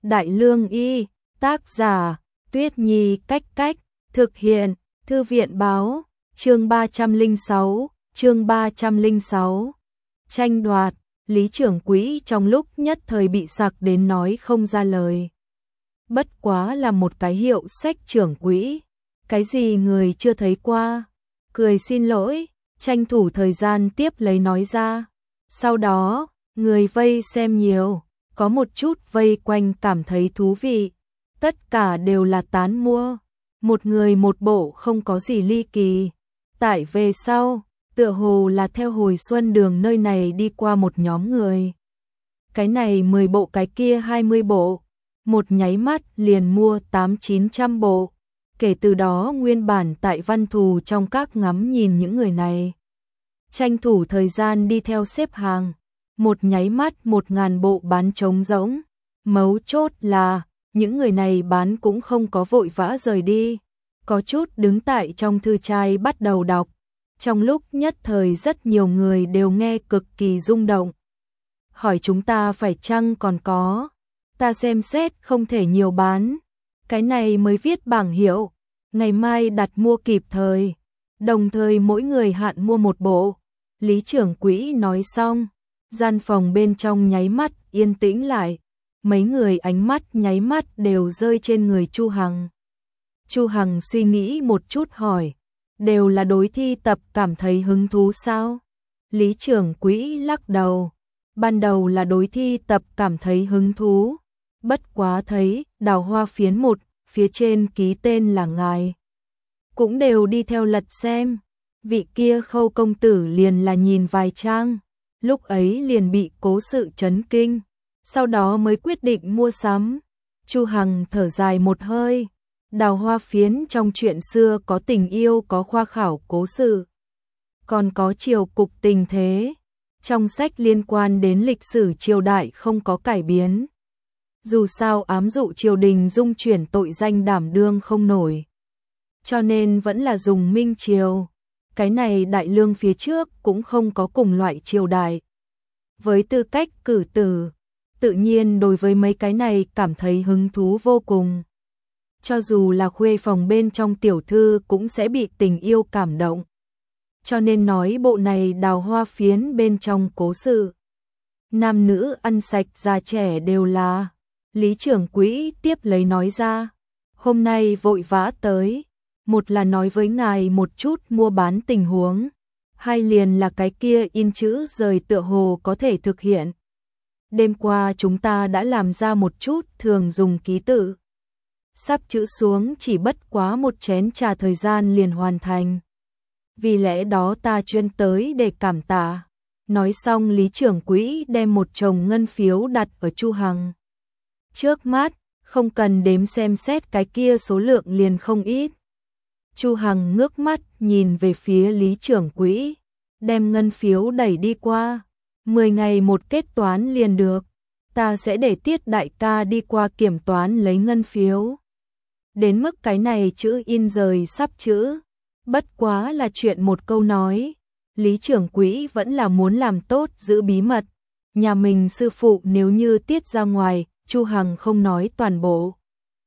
Đại Lương Y, tác giả, Tuyết Nhi Cách Cách, thực hiện, Thư viện Báo, chương 306, tranh đoạt, Lý Trưởng Quỹ trong lúc nhất thời bị sặc đến nói không ra lời. Bất quá là một cái hiệu sách trưởng quỹ, cái gì người chưa thấy qua, cười xin lỗi, tranh thủ thời gian tiếp lấy nói ra. Sau đó, người vây xem nhiều, có một chút vây quanh cảm thấy thú vị, tất cả đều là tán mua, một người một bộ không có gì ly kỳ. Tại về sau, tựa hồ là theo hồi xuân đường nơi này đi qua một nhóm người. Cái này 10 bộ cái kia 20 bộ, một nháy mắt liền mua 800-900 bộ. Kể từ đó nguyên bản tại Văn Thù trong các ngắm nhìn những người này. Tranh thủ thời gian đi theo xếp hàng, một nháy mắt 1000 bộ bán trống rỗng. Mấu chốt là, những người này bán cũng không có vội vã rời đi. Có chút đứng tại trong thư trai bắt đầu đọc. Trong lúc nhất thời rất nhiều người đều nghe cực kỳ rung động. Hỏi chúng ta phải chăng còn có, ta xem xét không thể nhiều bán. Cái này mới viết bảng hiệu, ngày mai đặt mua kịp thời, đồng thời mỗi người hạn mua một bộ. Lý Trưởng Quỹ nói xong, gian phòng bên trong nháy mắt yên tĩnh lại, mấy người ánh mắt nháy mắt đều rơi trên người Chu Hằng. Chu Hằng suy nghĩ một chút hỏi, đều là đối thi tập cảm thấy hứng thú sao? Lý Trưởng Quỹ lắc đầu, ban đầu là đối thi tập cảm thấy hứng thú, bất quá thấy Đào Hoa phiến 1, phía trên ký tên là ngài. Cũng đều đi theo lật xem, vị kia Khâu công tử liền là nhìn vài trang, lúc ấy liền bị cố sự chấn kinh, sau đó mới quyết định mua sắm. Chu Hằng thở dài một hơi, Đào Hoa phiến trong chuyện xưa có tình yêu, có khoa khảo cố sự, còn có triều cục tình thế, trong sách liên quan đến lịch sử triều đại không có cải biến. Dù sao ám dụ triều đình dung chuyển tội danh đảm đương không nổi, cho nên vẫn là dùng Minh Triều. Cái này Đại Lương phía trước cũng không có cùng loại triều đại. Với tư cách cử tử, tự nhiên đối với mấy cái này cảm thấy hứng thú vô cùng. Cho dù là khuê phòng bên trong tiểu thư cũng sẽ bị tình yêu cảm động. Cho nên nói bộ này Đào Hoa phiến bên trong cố sự, nam nữ ăn sạch già trẻ đều là. Lý Trưởng Quỹ tiếp lấy nói ra, hôm nay vội vã tới, một là nói với ngài một chút mua bán tình huống, hai liền là cái kia in chữ rời tựa hồ có thể thực hiện. Đêm qua chúng ta đã làm ra một chút thường dùng ký tự, sắp chữ xuống chỉ bất quá một chén trà thời gian liền hoàn thành. Vì lẽ đó ta chuyên tới để cảm tạ. Nói xong Lý Trưởng Quỹ đem một chồng ngân phiếu đặt ở Chu Hằng trước mắt, không cần đếm xem xét cái kia số lượng liền không ít. Chu Hằng ngước mắt nhìn về phía Lý Trưởng Quỹ, đem ngân phiếu đẩy đi qua. 10 ngày một kết toán liền được, ta sẽ để Tiết đại ca đi qua kiểm toán lấy ngân phiếu. Đến mức cái này chữ in rời sắp chữ, bất quá là chuyện một câu nói. Lý Trưởng Quỹ vẫn là muốn làm tốt giữ bí mật. Nhà mình sư phụ nếu như tiết ra ngoài, Chu Hằng không nói toàn bộ.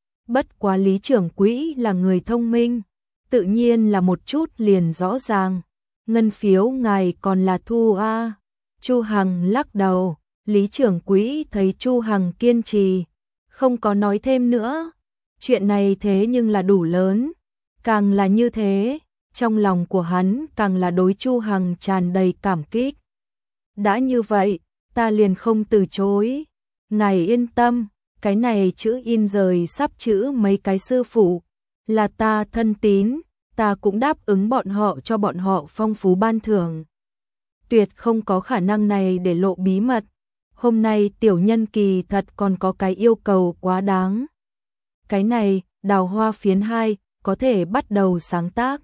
Bất quá Lý Trưởng Quỹ là người thông minh, tự nhiên là một chút liền rõ ràng. Ngân phiếu ngài còn là thu a? Chu Hằng lắc đầu. Lý Trưởng Quỹ thấy Chu Hằng kiên trì, không có nói thêm nữa. Chuyện này thế nhưng là đủ lớn, càng là như thế, trong lòng của hắn càng là đối Chu Hằng tràn đầy cảm kích. Đã như vậy, ta liền không từ chối. Ngài yên tâm, cái này chữ in rời sắp chữ mấy cái sư phụ, là ta thân tín, ta cũng đáp ứng bọn họ cho bọn họ phong phú ban thưởng. Tuyệt không có khả năng này để lộ bí mật. Hôm nay tiểu nhân kỳ thật còn có cái yêu cầu quá đáng. Cái này, Đào Hoa phiến 2, có thể bắt đầu sáng tác.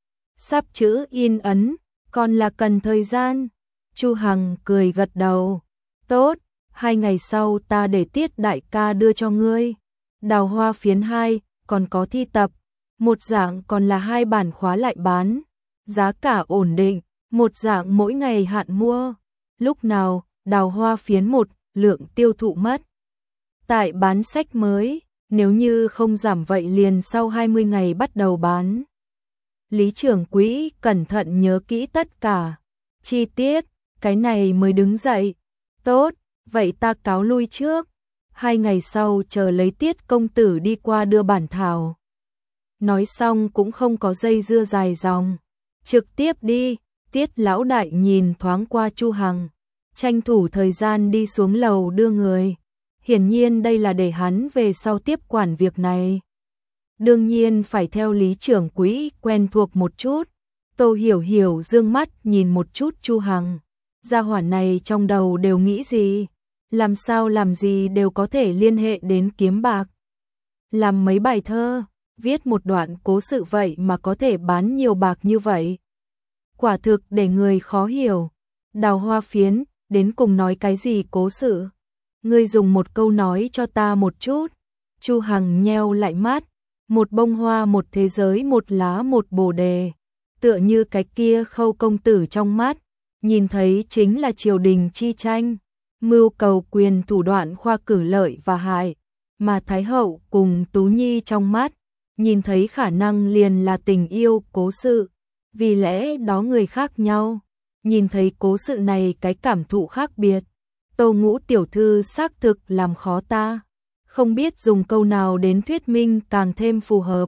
Sắp chữ in ấn, còn là cần thời gian. Chu Hằng cười gật đầu. Tốt, 2 ngày sau ta để Tiết đại ca đưa cho ngươi. Đào Hoa phiến 2, còn có thi tập. Một dạng còn là 2 bản khóa lại bán. Giá cả ổn định, một dạng mỗi ngày hạn mua. Lúc nào, Đào Hoa phiến 1, lượng tiêu thụ mất tại bán sách mới, nếu như không giảm vậy liền sau 20 ngày bắt đầu bán. Lý trưởng quỹ cẩn thận nhớ kỹ tất cả chi tiết, cái này mới đứng dậy. Tốt, vậy ta cáo lui trước. 2 ngày sau chờ lấy Tiết công tử đi qua đưa bản thảo. Nói xong cũng không có dây dưa dài dòng. Trực tiếp đi, Tiết lão đại nhìn thoáng qua Chu Hằng. Tranh thủ thời gian đi xuống lầu đưa người. Hiển nhiên đây là để hắn về sau tiếp quản việc này. Đương nhiên phải theo Lý trưởng quỹ quen thuộc một chút. Tô Hiểu Hiểu dương mắt nhìn một chút Chu Hằng. Gia hỏa này trong đầu đều nghĩ gì? Làm sao làm gì đều có thể liên hệ đến kiếm bạc. Làm mấy bài thơ, viết một đoạn cố sự vậy mà có thể bán nhiều bạc như vậy. Quả thực để người khó hiểu. Đào Hoa Phiến, đến cùng nói cái gì cố sự? Ngươi dùng một câu nói cho ta một chút. Chu Hằng nheo lại mắt. Một bông hoa một thế giới một lá một bồ đề. Tựa như cái kia Khâu công tử trong mắt. Nhìn thấy chính là triều đình chi tranh. Mưu cầu quyền thủ đoạn khoa cử lợi và hại. Mà Thái hậu cùng Tú Nhi trong mắt. Nhìn thấy khả năng liền là tình yêu cố sự. Vì lẽ đó người khác nhau. Nhìn thấy cố sự này cái cảm thụ khác biệt. Tô Ngũ tiểu thư xác thực làm khó ta. Không biết dùng câu nào đến thuyết minh càng thêm phù hợp.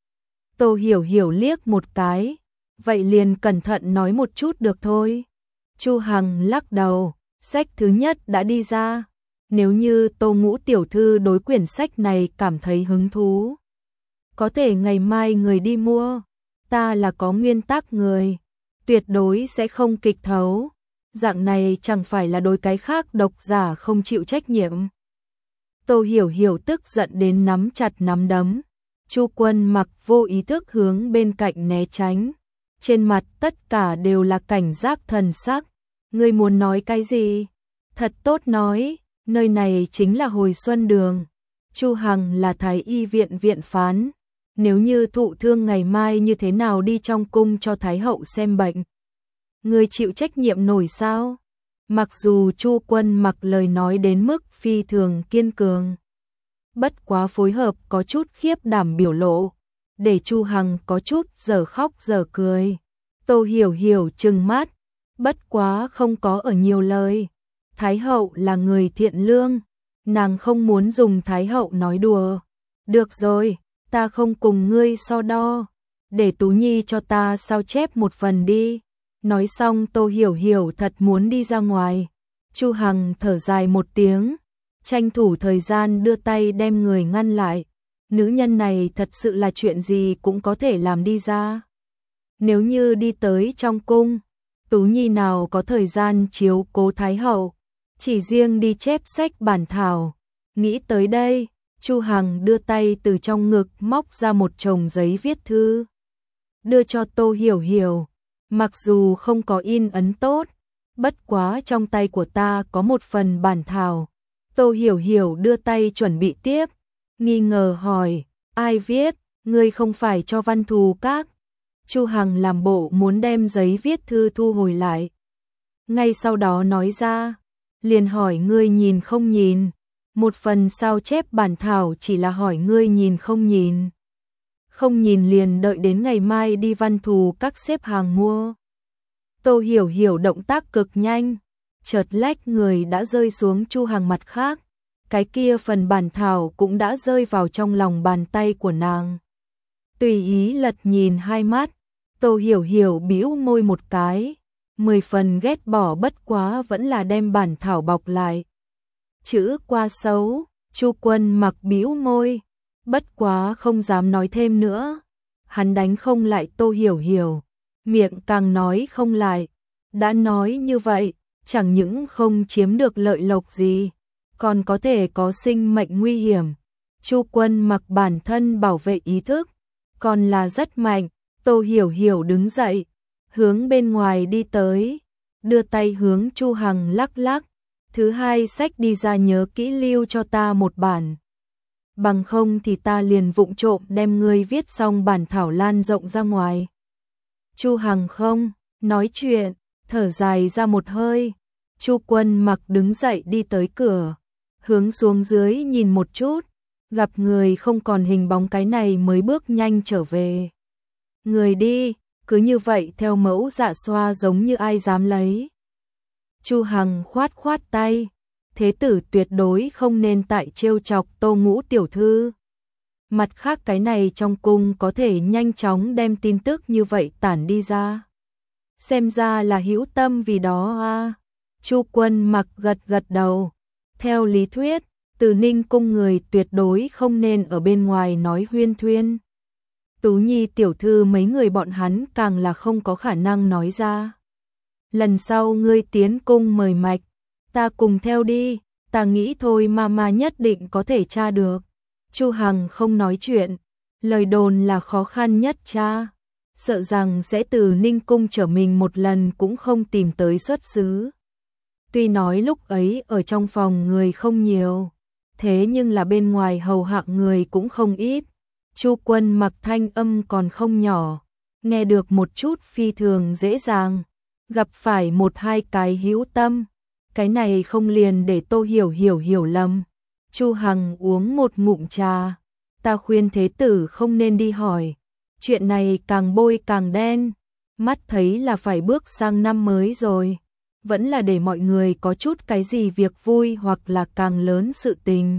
Tô Hiểu Hiểu liếc một cái. Vậy liền cẩn thận nói một chút được thôi. Chu Hằng lắc đầu. Sách thứ nhất đã đi ra. Nếu như Tô Ngũ tiểu thư đối quyển sách này cảm thấy hứng thú, có thể ngày mai người đi mua. Ta là có nguyên tắc người, tuyệt đối sẽ không kịch thấu. Dạng này chẳng phải là đối cái khác độc giả không chịu trách nhiệm. Tô Hiểu Hiểu tức giận đến nắm chặt nắm đấm. Chu Quân Mặc vô ý thức hướng bên cạnh né tránh. Trên mặt tất cả đều là cảnh giác thần sắc. Ngươi muốn nói cái gì? Thật tốt nói, nơi này chính là Hồi Xuân Đường. Chu Hằng là Thái y viện viện phán. Nếu như thụ thương ngày mai như thế nào đi trong cung cho Thái hậu xem bệnh? Ngươi chịu trách nhiệm nổi sao? Mặc dù Chu Quân Mặc lời nói đến mức phi thường kiên cường, bất quá phối hợp có chút khiếp đảm biểu lộ, để Chu Hằng có chút giờ khóc giờ cười. Tô Hiểu Hiểu trừng mắt, bất quá không có ở nhiều lời. Thái hậu là người thiện lương, nàng không muốn dùng Thái hậu nói đùa. Được rồi, ta không cùng ngươi so đo, để Tú Nhi cho ta sao chép một phần đi. Nói xong Tô Hiểu Hiểu thật muốn đi ra ngoài. Chu Hằng thở dài một tiếng, tranh thủ thời gian đưa tay đem người ngăn lại. Nữ nhân này thật sự là chuyện gì cũng có thể làm đi ra. Nếu như đi tới trong cung, Tú Nhi nào có thời gian chiếu cố Thái hậu, chỉ riêng đi chép sách bản thảo. Nghĩ tới đây, Chu Hằng đưa tay từ trong ngực móc ra một chồng giấy viết thư, đưa cho Tô Hiểu Hiểu. Mặc dù không có in ấn tốt, bất quá trong tay của ta có một phần bản thảo. Tô Hiểu Hiểu đưa tay chuẩn bị tiếp, nghi ngờ hỏi, ai viết, ngươi không phải cho Văn Thù Các? Chu Hằng làm bộ muốn đem giấy viết thư thu hồi lại. Ngay sau đó nói ra, liền hỏi ngươi nhìn không nhìn. Một phần sao chép bản thảo chỉ là hỏi ngươi nhìn không nhìn. Không nhìn liền đợi đến ngày mai đi Văn Thù Các xếp hàng mua. Tô Hiểu Hiểu động tác cực nhanh, chợt lách người đã rơi xuống Chu Hằng mặt khác. Cái kia phần bản thảo cũng đã rơi vào trong lòng bàn tay của nàng. Tùy ý lật nhìn hai mắt, Tô Hiểu Hiểu bĩu môi một cái, 10 phần ghét bỏ bất quá vẫn là đem bản thảo bọc lại. Chữ qua xấu, Chu Quân Mặc bĩu môi, bất quá không dám nói thêm nữa. Hắn đánh không lại Tô Hiểu Hiểu, miệng càng nói không lại. Đã nói như vậy, chẳng những không chiếm được lợi lộc gì, còn có thể có sinh mệnh nguy hiểm. Chu Quân Mặc bản thân bảo vệ ý thức, còn là rất mạnh. Tô Hiểu Hiểu đứng dậy, hướng bên ngoài đi tới, đưa tay hướng Chu Hằng lắc lắc. Thứ hai sách đi ra nhớ kỹ lưu cho ta một bản. Bằng không thì ta liền vụng trộm đem ngươi viết xong bản thảo lan rộng ra ngoài. Chu Hằng không nói chuyện, thở dài ra một hơi. Chu Quân Mặc đứng dậy đi tới cửa, hướng xuống dưới nhìn một chút, gặp người không còn hình bóng cái này mới bước nhanh trở về. Người đi, cứ như vậy theo mẫu dạ xoa giống như ai dám lấy. Chu Hằng khoát khoát tay, thế tử tuyệt đối không nên tại trêu chọc Tô Ngũ tiểu thư. Mặt khác cái này trong cung có thể nhanh chóng đem tin tức như vậy tản đi ra. Xem ra là hữu tâm vì đó a. Chu Quân Mặc gật gật đầu. Theo lý thuyết, Từ Ninh cung người tuyệt đối không nên ở bên ngoài nói huyên thuyên. Tú Nhi tiểu thư mấy người bọn hắn càng là không có khả năng nói ra. Lần sau ngươi tiến cung mời mạch, ta cùng theo đi, ta nghĩ thôi mà nhất định có thể tra được. Chu Hằng không nói chuyện, lời đồn là khó khăn nhất tra, sợ rằng sẽ từ Ninh cung trở mình một lần cũng không tìm tới xuất xứ. Tuy nói lúc ấy ở trong phòng người không nhiều, thế nhưng là bên ngoài hầu hạ người cũng không ít. Chu Quân Mặc thanh âm còn không nhỏ, nghe được một chút phi thường dễ dàng, gặp phải một hai cái hữu tâm, cái này không liền để Tô hiểu lầm. Chu Hằng uống một ngụm trà, ta khuyên thế tử không nên đi hỏi, chuyện này càng bôi càng đen, mắt thấy là phải bước sang năm mới rồi, vẫn là để mọi người có chút cái gì việc vui hoặc là càng lớn sự tình.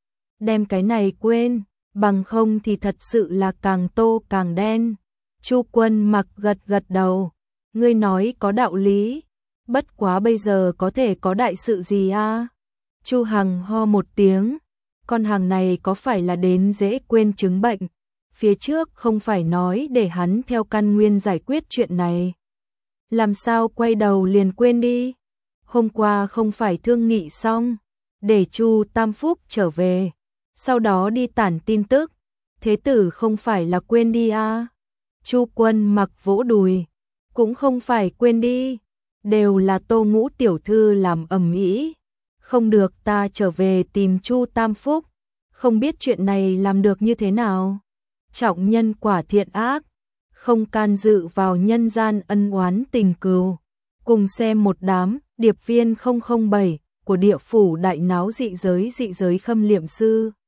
Đem cái này quên, bằng không thì thật sự là càng tô càng đen. Chu Quân Mặc gật gật đầu, ngươi nói có đạo lý, bất quá bây giờ có thể có đại sự gì a? Chu Hằng ho một tiếng, con hàng này có phải là đến dễ quên chứng bệnh, phía trước không phải nói để hắn theo căn nguyên giải quyết chuyện này. Làm sao quay đầu liền quên đi, hôm qua không phải thương nghị xong, để Chu Tam Phúc trở về, sau đó đi tản tin tức, thế tử không phải là quên đi a? Chu Quân Mặc vỗ đùi, cũng không phải quên đi, đều là Tô Ngũ tiểu thư làm ầm ĩ, không được ta trở về tìm Chu Tam Phúc, không biết chuyện này làm được như thế nào. Trọng nhân quả thiện ác, không can dự vào nhân gian ân oán tình cừu. Cùng xem một đám điệp viên 007 của địa phủ đại náo dị giới khâm liệm sư.